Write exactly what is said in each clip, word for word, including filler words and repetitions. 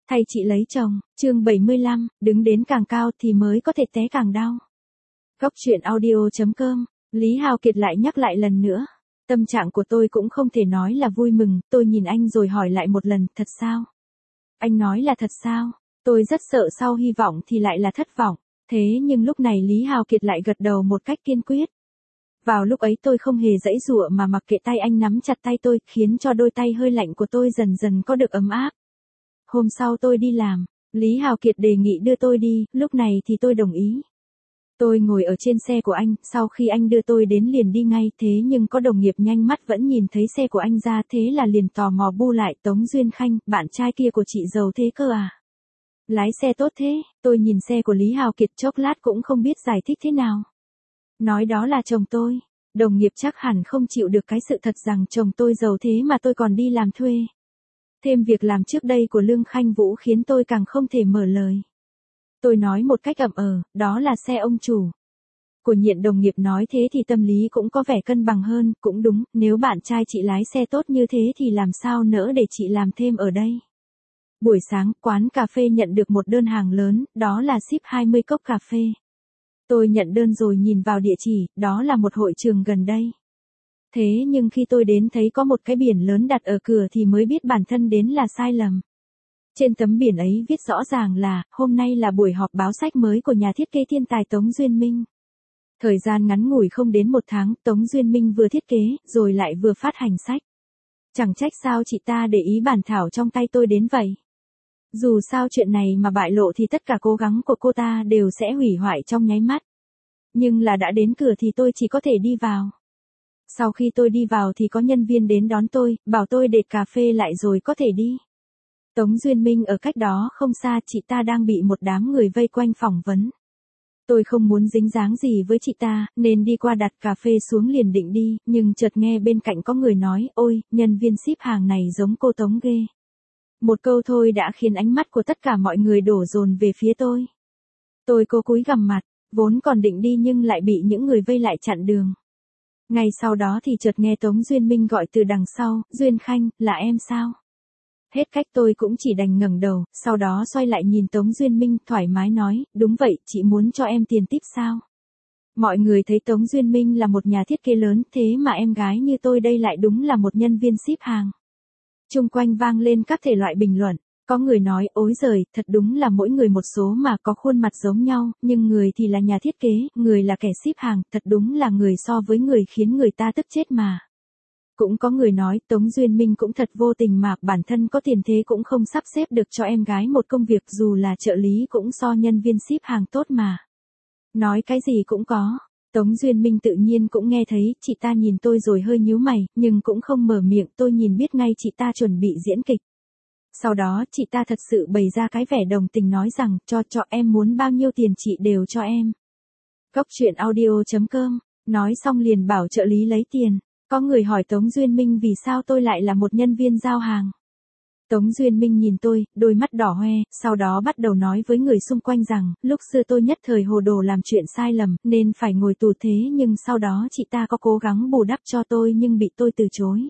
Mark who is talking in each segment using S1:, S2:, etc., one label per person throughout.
S1: Thay chị lấy chồng, chương bảy mươi lăm, đứng đến càng cao thì mới có thể té càng đau. Góc truyện audio chấm com, Lý Hào Kiệt lại nhắc lại lần nữa. Tâm trạng của tôi cũng không thể nói là vui mừng, tôi nhìn anh rồi hỏi lại một lần, thật sao? Anh nói là thật sao? Tôi rất sợ sau hy vọng thì lại là thất vọng. Thế nhưng lúc này Lý Hào Kiệt lại gật đầu một cách kiên quyết. Vào lúc ấy tôi không hề giãy giụa mà mặc kệ tay anh nắm chặt tay tôi, khiến cho đôi tay hơi lạnh của tôi dần dần có được ấm áp. Hôm sau tôi đi làm, Lý Hào Kiệt đề nghị đưa tôi đi, lúc này thì tôi đồng ý. Tôi ngồi ở trên xe của anh, sau khi anh đưa tôi đến liền đi ngay, thế nhưng có đồng nghiệp nhanh mắt vẫn nhìn thấy xe của anh ra, thế là liền tò mò bu lại, Tống Duyên Khanh, bạn trai kia của chị giàu thế cơ à? Lái xe tốt thế, tôi nhìn xe của Lý Hào Kiệt chốc lát cũng không biết giải thích thế nào. Nói đó là chồng tôi, đồng nghiệp chắc hẳn không chịu được cái sự thật rằng chồng tôi giàu thế mà tôi còn đi làm thuê. Thêm việc làm trước đây của Lương Khanh Vũ khiến tôi càng không thể mở lời. Tôi nói một cách ậm ờ, đó là xe ông chủ. Của Nhiện đồng nghiệp nói thế thì tâm lý cũng có vẻ cân bằng hơn, cũng đúng, nếu bạn trai chị lái xe tốt như thế thì làm sao nỡ để chị làm thêm ở đây. Buổi sáng, quán cà phê nhận được một đơn hàng lớn, đó là ship hai mươi cốc cà phê. Tôi nhận đơn rồi nhìn vào địa chỉ, đó là một hội trường gần đây. Thế nhưng khi tôi đến thấy có một cái biển lớn đặt ở cửa thì mới biết bản thân đến là sai lầm. Trên tấm biển ấy viết rõ ràng là, hôm nay là buổi họp báo sách mới của nhà thiết kế thiên tài Tống Duyên Minh. Thời gian ngắn ngủi không đến một tháng, Tống Duyên Minh vừa thiết kế, rồi lại vừa phát hành sách. Chẳng trách sao chị ta để ý bản thảo trong tay tôi đến vậy. Dù sao chuyện này mà bại lộ thì tất cả cố gắng của cô ta đều sẽ hủy hoại trong nháy mắt. Nhưng là đã đến cửa thì tôi chỉ có thể đi vào. Sau khi tôi đi vào thì có nhân viên đến đón tôi, bảo tôi để cà phê lại rồi có thể đi. Tống Duyên Minh ở cách đó không xa, chị ta đang bị một đám người vây quanh phỏng vấn. Tôi không muốn dính dáng gì với chị ta, nên đi qua đặt cà phê xuống liền định đi, nhưng chợt nghe bên cạnh có người nói, ôi, nhân viên ship hàng này giống cô Tống ghê. Một câu thôi đã khiến ánh mắt của tất cả mọi người đổ dồn về phía tôi. Tôi cố cúi gằm mặt, vốn còn định đi nhưng lại bị những người vây lại chặn đường. Ngay sau đó thì chợt nghe Tống Duyên Minh gọi từ đằng sau, Duyên Khanh, là em sao? Hết cách tôi cũng chỉ đành ngẩng đầu, sau đó xoay lại nhìn Tống Duyên Minh, thoải mái nói, đúng vậy, chị muốn cho em tiền tip sao? Mọi người thấy Tống Duyên Minh là một nhà thiết kế lớn, thế mà em gái như tôi đây lại đúng là một nhân viên ship hàng. Chung quanh vang lên các thể loại bình luận, có người nói, ối giời, thật đúng là mỗi người một số mà có khuôn mặt giống nhau, nhưng người thì là nhà thiết kế, người là kẻ ship hàng, thật đúng là người so với người khiến người ta tức chết mà. Cũng có người nói, Tống Duyên Minh cũng thật vô tình mà, bản thân có tiền thế cũng không sắp xếp được cho em gái một công việc, dù là trợ lý cũng so nhân viên ship hàng tốt mà. Nói cái gì cũng có. Tống Duyên Minh tự nhiên cũng nghe thấy, chị ta nhìn tôi rồi hơi nhíu mày, nhưng cũng không mở miệng, tôi nhìn biết ngay chị ta chuẩn bị diễn kịch. Sau đó, chị ta thật sự bày ra cái vẻ đồng tình nói rằng, cho cho em muốn bao nhiêu tiền chị đều cho em. Góc truyện audio chấm com, nói xong liền bảo trợ lý lấy tiền. Có người hỏi Tống Duyên Minh vì sao tôi lại là một nhân viên giao hàng. Tống Duyên Minh nhìn tôi, đôi mắt đỏ hoe, sau đó bắt đầu nói với người xung quanh rằng, lúc xưa tôi nhất thời hồ đồ làm chuyện sai lầm, nên phải ngồi tù thế nhưng sau đó chị ta có cố gắng bù đắp cho tôi nhưng bị tôi từ chối.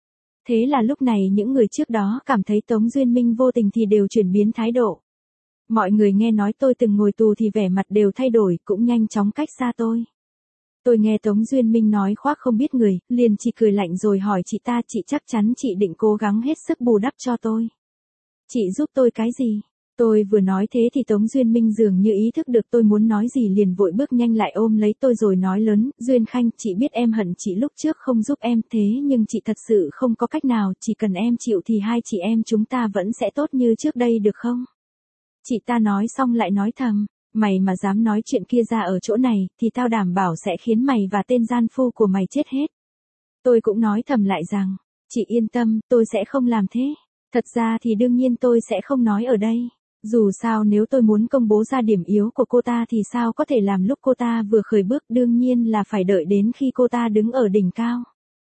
S1: Thế là lúc này những người trước đó cảm thấy Tống Duyên Minh vô tình thì đều chuyển biến thái độ. Mọi người nghe nói tôi từng ngồi tù thì vẻ mặt đều thay đổi, cũng nhanh chóng cách xa tôi. Tôi nghe Tống Duyên Minh nói khoác không biết người, liền chỉ cười lạnh rồi hỏi chị ta, chị chắc chắn chị định cố gắng hết sức bù đắp cho tôi. Chị giúp tôi cái gì? Tôi vừa nói thế thì Tống Duyên Minh dường như ý thức được tôi muốn nói gì liền vội bước nhanh lại ôm lấy tôi rồi nói lớn, Duyên Khanh, chị biết em hận chị lúc trước không giúp em thế nhưng chị thật sự không có cách nào, chỉ cần em chịu thì hai chị em chúng ta vẫn sẽ tốt như trước đây được không? Chị ta nói xong lại nói thầm. Mày mà dám nói chuyện kia ra ở chỗ này, thì tao đảm bảo sẽ khiến mày và tên gian phu của mày chết hết. Tôi cũng nói thầm lại rằng, chị yên tâm, tôi sẽ không làm thế. Thật ra thì đương nhiên tôi sẽ không nói ở đây. Dù sao nếu tôi muốn công bố ra điểm yếu của cô ta thì sao có thể làm lúc cô ta vừa khởi bước, đương nhiên là phải đợi đến khi cô ta đứng ở đỉnh cao.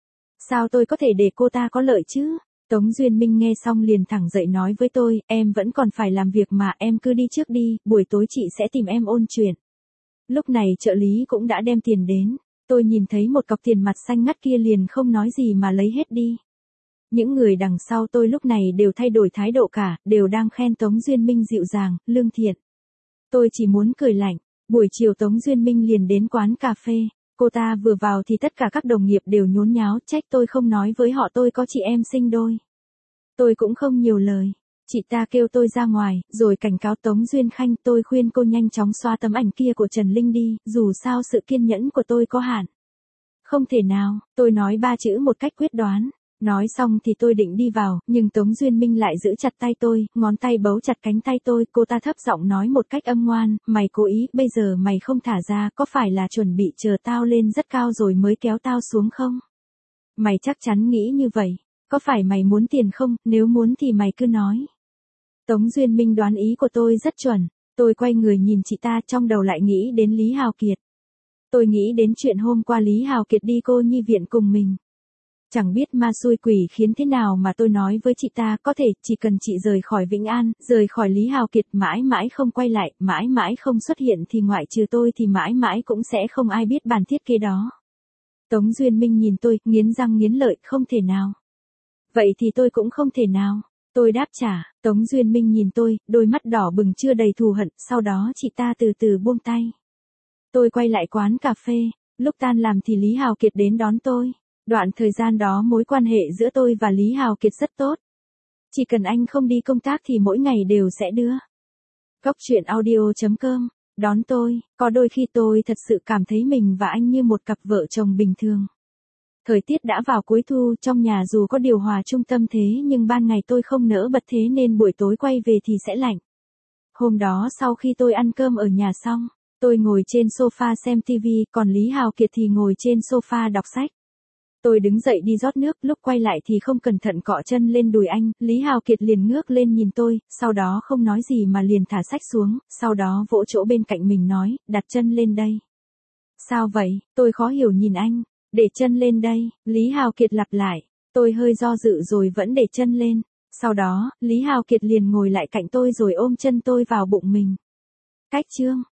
S1: Sao tôi có thể để cô ta có lợi chứ? Tống Duyên Minh nghe xong liền thẳng dậy nói với tôi, em vẫn còn phải làm việc mà, em cứ đi trước đi, buổi tối chị sẽ tìm em ôn chuyện. Lúc này trợ lý cũng đã đem tiền đến, tôi nhìn thấy một cọc tiền mặt xanh ngắt kia liền không nói gì mà lấy hết đi. Những người đằng sau tôi lúc này đều thay đổi thái độ cả, đều đang khen Tống Duyên Minh dịu dàng, lương thiện. Tôi chỉ muốn cười lạnh. Buổi chiều Tống Duyên Minh liền đến quán cà phê. Cô ta vừa vào thì tất cả các đồng nghiệp đều nhốn nháo trách tôi không nói với họ tôi có chị em sinh đôi. Tôi cũng không nhiều lời. Chị ta kêu tôi ra ngoài, rồi cảnh cáo Tống Duyên Khanh, tôi khuyên cô nhanh chóng xóa tấm ảnh kia của Trần Linh đi, dù sao sự kiên nhẫn của tôi có hạn. Không thể nào, tôi nói ba chữ một cách quyết đoán. Nói xong thì tôi định đi vào, nhưng Tống Duyên Minh lại giữ chặt tay tôi, ngón tay bấu chặt cánh tay tôi, cô ta thấp giọng nói một cách âm ngoan, mày cố ý, bây giờ mày không thả ra, có phải là chuẩn bị chờ tao lên rất cao rồi mới kéo tao xuống không? Mày chắc chắn nghĩ như vậy, có phải mày muốn tiền không, nếu muốn thì mày cứ nói. Tống Duyên Minh đoán ý của tôi rất chuẩn, tôi quay người nhìn chị ta trong đầu lại nghĩ đến Lý Hào Kiệt. Tôi nghĩ đến chuyện hôm qua Lý Hào Kiệt đi cô nhi viện cùng mình. Chẳng biết ma xui quỷ khiến thế nào mà tôi nói với chị ta có thể chỉ cần chị rời khỏi Vĩnh An, rời khỏi Lý Hào Kiệt mãi mãi không quay lại, mãi mãi không xuất hiện thì ngoại trừ tôi thì mãi mãi cũng sẽ không ai biết bản thiết kế đó. Tống Duyên Minh nhìn tôi, nghiến răng nghiến lợi, không thể nào. Vậy thì tôi cũng không thể nào. Tôi đáp trả, Tống Duyên Minh nhìn tôi, đôi mắt đỏ bừng chưa đầy thù hận, sau đó chị ta từ từ buông tay. Tôi quay lại quán cà phê, lúc tan làm thì Lý Hào Kiệt đến đón tôi. Đoạn thời gian đó mối quan hệ giữa tôi và Lý Hào Kiệt rất tốt. Chỉ cần anh không đi công tác thì mỗi ngày đều sẽ đưa. Góc truyện audio chấm com, đón tôi, có đôi khi tôi thật sự cảm thấy mình và anh như một cặp vợ chồng bình thường. Thời tiết đã vào cuối thu, trong nhà dù có điều hòa trung tâm thế nhưng ban ngày tôi không nỡ bật thế nên buổi tối quay về thì sẽ lạnh. Hôm đó sau khi tôi ăn cơm ở nhà xong, tôi ngồi trên sofa xem tivi, còn Lý Hào Kiệt thì ngồi trên sofa đọc sách. Tôi đứng dậy đi rót nước, lúc quay lại thì không cẩn thận cọ chân lên đùi anh, Lý Hào Kiệt liền ngước lên nhìn tôi, sau đó không nói gì mà liền thả sách xuống, sau đó vỗ chỗ bên cạnh mình nói, đặt chân lên đây. Sao vậy? Tôi khó hiểu nhìn anh, để chân lên đây, Lý Hào Kiệt lặp lại, tôi hơi do dự rồi vẫn để chân lên, sau đó, Lý Hào Kiệt liền ngồi lại cạnh tôi rồi ôm chân tôi vào bụng mình. Cách chương